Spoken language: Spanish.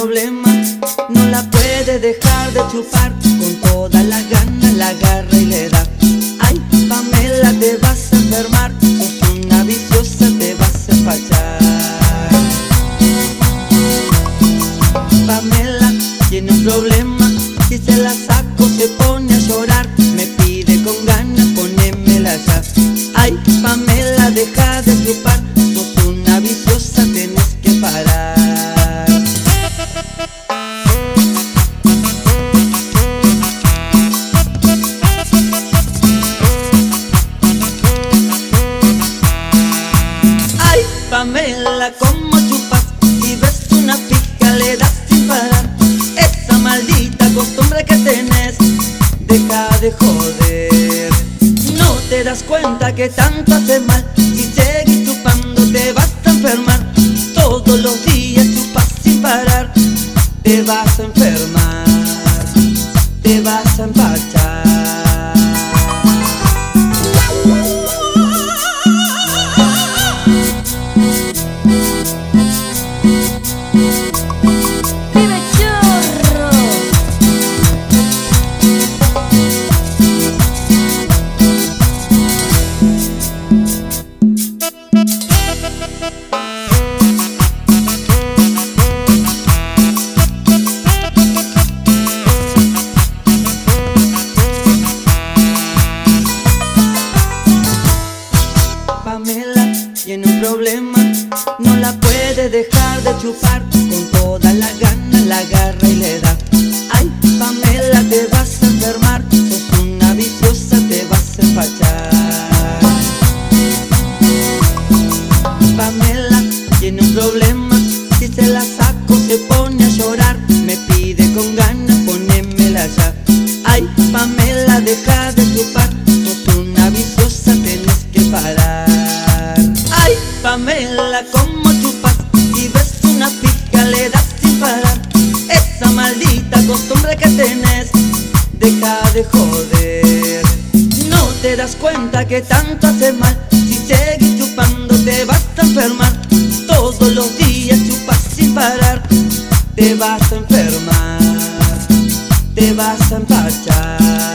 problema, no la puede dejar de chupar. Con toda la gana la agarra y le da. Ay, Pamela, te vas a enfermar, sos una viciosa, te vas a empachar. Pamela tiene un problema, si se la saco se pone a llorar. Me pide con ganas, ponémela ya. Ay, Pamela, deja de chupar, sos una viciosa, tenés que parar. Ay, Pamela, ¿cómo chupas? Si ves una pija le das sin parar. Esa maldita costumbre que tenés, deja de joder. No te das cuenta que tanto hace mal. Si seguís chupando te vas a enfermar. Todos los días chupas sin parar. Te vas a enfermar, te vas a empachar. ¡Vive chorro! Pamela tiene un problema, no la puede dejar de chupar. Con toda la gana la agarra y le da. Ay, Pamela, te vas a enfermar, sos una viciosa, te vas a empachar. Pamela tiene un problema, si se la saco se pone a llorar. Me pide con ganas, ponémela ya. Ay, Pamela, deja de chupar, sos una viciosa, tenés que parar. Ay, Pamela, ¿cómo chupas? Si ves una pija le das sin parar. Esa maldita costumbre que tenés, deja de joder. No te das cuenta que tanto hace mal. Si seguís chupando te vas a enfermar. Todos los días chupas sin parar. Te vas a enfermar, te vas a empachar.